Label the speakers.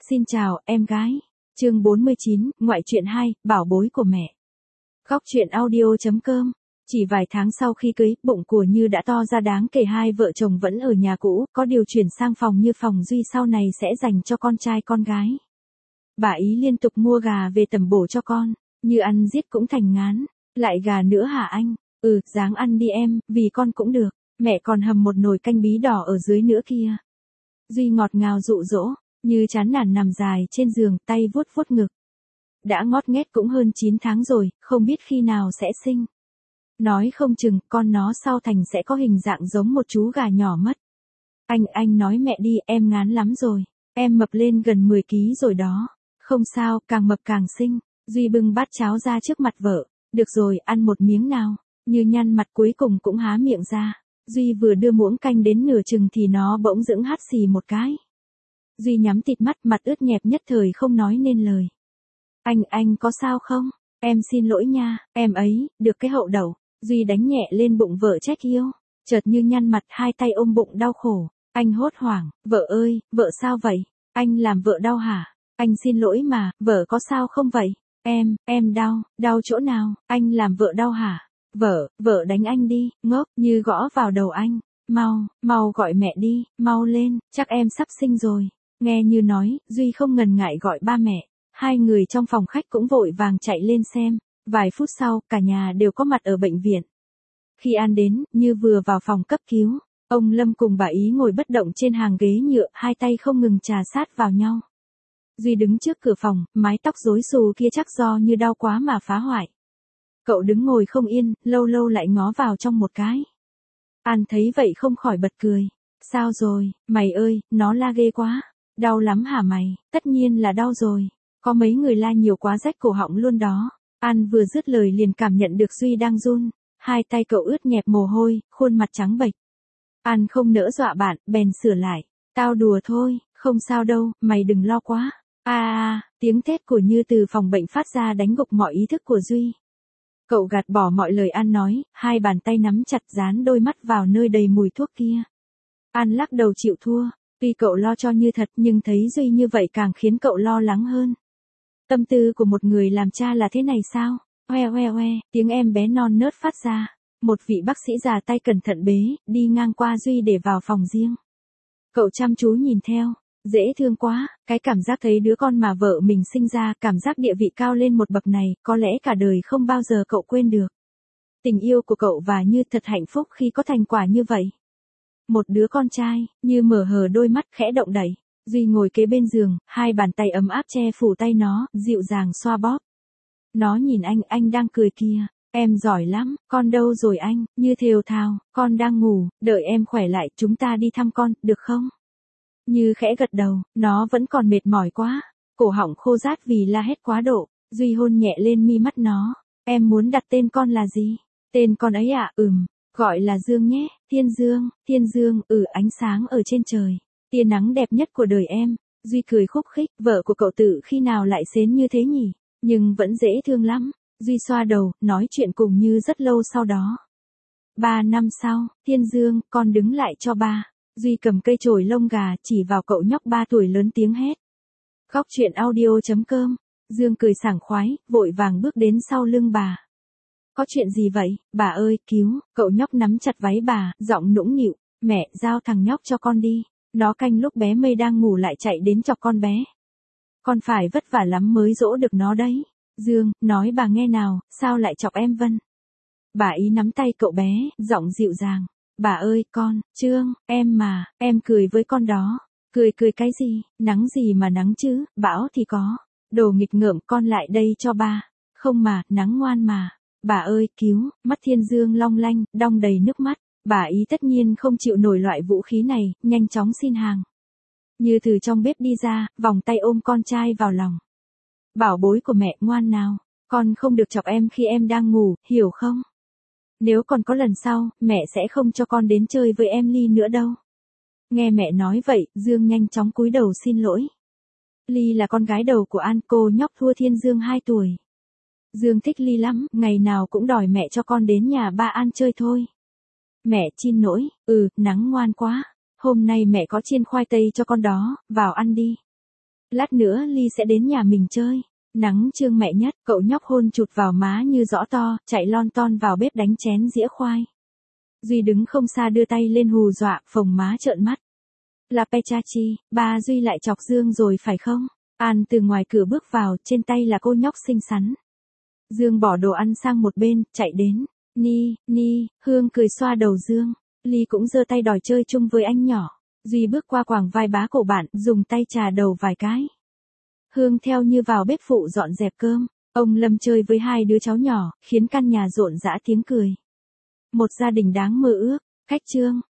Speaker 1: Xin chào, em gái. Chương 49, ngoại truyện 2, bảo bối của mẹ. Góc truyện audio.com. Chỉ vài tháng sau khi cưới, bụng của Như đã to ra đáng kể, hai vợ chồng vẫn ở nhà cũ, có điều chuyển sang phòng Như phòng Duy sau này sẽ dành cho con trai con gái. Bà ý liên tục mua gà về tẩm bổ cho con, Như ăn giết cũng thành ngán. Lại gà nữa hả anh? Ráng ăn đi em, vì con cũng được. Mẹ còn hầm một nồi canh bí đỏ ở dưới nữa kia. Duy ngọt ngào dụ dỗ. Như chán nản nằm dài trên giường, tay vuốt vuốt ngực. Đã ngót nghét cũng hơn 9 tháng rồi, không biết khi nào sẽ sinh. Nói không chừng, con nó sau thành sẽ có hình dạng giống một chú gà nhỏ mất. Anh nói mẹ đi, em ngán lắm rồi. Em mập lên gần 10 kg rồi đó. Không sao, càng mập càng xinh. Duy bưng bát cháo ra trước mặt vợ. Được rồi, ăn một miếng nào. Như nhăn mặt cuối cùng cũng há miệng ra. Duy vừa đưa muỗng canh đến nửa chừng thì nó bỗng dững hắt xì một cái. Duy nhắm tịt mắt, mặt ướt nhẹp nhất thời không nói nên lời. Anh có sao không? Em xin lỗi nha, em ấy, được cái hậu đậu. Duy đánh nhẹ lên bụng vợ trách yêu. Chợt Như nhăn mặt, hai tay ôm bụng đau khổ. Anh hốt hoảng, vợ ơi, vợ sao vậy? Anh làm vợ đau hả? Anh xin lỗi mà, vợ có sao không vậy? Em đau chỗ nào? Anh làm vợ đau hả? Vợ đánh anh đi, ngốc. Như gõ vào đầu anh. Mau gọi mẹ đi, mau lên, chắc em sắp sinh rồi. Nghe Như nói, Duy không ngần ngại gọi ba mẹ. Hai người trong phòng khách cũng vội vàng chạy lên xem. Vài phút sau, cả nhà đều có mặt ở bệnh viện. Khi An đến, Như vừa vào phòng cấp cứu. Ông Lâm cùng bà ý ngồi bất động trên hàng ghế nhựa, hai tay không ngừng chà sát vào nhau. Duy đứng trước cửa phòng, mái tóc rối xù kia chắc do Như đau quá mà phá hoại. Cậu đứng ngồi không yên, lâu lâu lại ngó vào trong một cái. An thấy vậy không khỏi bật cười. Sao rồi, mày ơi, nó la ghê quá. Đau lắm hả mày? Tất nhiên là đau rồi. Có mấy người la nhiều quá rách cổ họng luôn đó. An vừa dứt lời liền cảm nhận được Duy đang run. Hai tay cậu ướt nhẹp mồ hôi, khuôn mặt trắng bệch. An không nỡ dọa bạn, bèn sửa lại. Tao đùa thôi, không sao đâu, mày đừng lo quá. Tiếng thét của Như từ phòng bệnh phát ra đánh gục mọi ý thức của Duy. Cậu gạt bỏ mọi lời An nói, hai bàn tay nắm chặt dán đôi mắt vào nơi đầy mùi thuốc kia. An lắc đầu chịu thua. Tuy cậu lo cho Như thật nhưng thấy Duy như vậy càng khiến cậu lo lắng hơn. Tâm tư của một người làm cha là thế này sao? Hoe, tiếng em bé non nớt phát ra. Một vị bác sĩ già tay cẩn thận bế, đi ngang qua Duy để vào phòng riêng. Cậu chăm chú nhìn theo. Dễ thương quá, cái cảm giác thấy đứa con mà vợ mình sinh ra, cảm giác địa vị cao lên một bậc này, có lẽ cả đời không bao giờ cậu quên được. Tình yêu của cậu và Như thật hạnh phúc khi có thành quả như vậy. Một đứa con trai. Như mở hờ đôi mắt khẽ động đậy. Duy ngồi kế bên giường, hai bàn tay ấm áp che phủ tay nó, dịu dàng xoa bóp. Nó nhìn anh đang cười kìa. Em giỏi lắm, con đâu rồi anh? Như thều thào, con đang ngủ, đợi em khỏe lại, chúng ta đi thăm con, được không? Như khẽ gật đầu, nó vẫn còn mệt mỏi quá. Cổ họng khô rát vì la hét quá độ. Duy hôn nhẹ lên mi mắt nó. Em muốn đặt tên con là gì? Tên con ấy à? Gọi là Dương nhé. Thiên Dương, ánh sáng ở trên trời. Tia nắng đẹp nhất của đời em. Duy cười khúc khích, vợ của cậu tự khi nào lại xến như thế nhỉ? Nhưng vẫn dễ thương lắm. Duy xoa đầu, nói chuyện cùng Như rất lâu sau đó. 3 năm sau, Thiên Dương, con đứng lại cho ba. Duy cầm cây chổi lông gà chỉ vào cậu nhóc 3 tuổi lớn tiếng hét. Góc truyện audio.com. Dương cười sảng khoái, vội vàng bước đến sau lưng bà. Có chuyện gì vậy, bà ơi, cứu. Cậu nhóc nắm chặt váy bà, giọng nũng nịu. Mẹ, giao thằng nhóc cho con đi. Nó canh lúc bé Mây đang ngủ lại chạy đến chọc con bé. Con phải vất vả lắm mới dỗ được nó đấy. Dương, nói bà nghe nào, sao lại chọc em Vân? Bà ý nắm tay cậu bé, giọng dịu dàng. Bà ơi, con, Trương, em mà, em cười với con đó. Cười cái gì, nắng gì mà nắng chứ, bão thì có. Đồ nghịch ngợm, con lại đây cho ba. Không mà, nắng ngoan mà. Bà ơi, cứu. Mắt Thiên Dương long lanh, đong đầy nước mắt. Bà ý tất nhiên không chịu nổi loại vũ khí này, nhanh chóng xin hàng. Như từ trong bếp đi ra, vòng tay ôm con trai vào lòng. Bảo bối của mẹ, ngoan nào. Con không được chọc em khi em đang ngủ, hiểu không? Nếu còn có lần sau, mẹ sẽ không cho con đến chơi với em Ly nữa đâu. Nghe mẹ nói vậy, Dương nhanh chóng cúi đầu xin lỗi. Ly là con gái đầu của An, cô nhóc thua Thiên Dương 2 tuổi. Dương thích Ly lắm, ngày nào cũng đòi mẹ cho con đến nhà ba An chơi thôi. Mẹ xin lỗi, nắng ngoan quá. Hôm nay mẹ có chiên khoai tây cho con đó, vào ăn đi. Lát nữa Ly sẽ đến nhà mình chơi. Nắng Trương mẹ nhất, cậu nhóc hôn chụt vào má như rõ to, chạy lon ton vào bếp đánh chén dĩa khoai. Duy đứng không xa đưa tay lên hù dọa, phồng má trợn mắt. Là Pechachi, ba Duy lại chọc Dương rồi phải không? An từ ngoài cửa bước vào, trên tay là cô nhóc xinh xắn. Dương bỏ đồ ăn sang một bên, chạy đến. Ni, Hương cười xoa đầu Dương. Ly cũng giơ tay đòi chơi chung với anh nhỏ. Duy bước qua quàng vai bá cổ bạn, dùng tay chà đầu vài cái. Hương theo như vào bếp phụ dọn dẹp cơm. Ông Lâm chơi với hai đứa cháu nhỏ, khiến căn nhà rộn rã tiếng cười. Một gia đình đáng mơ ước. Khách Trương,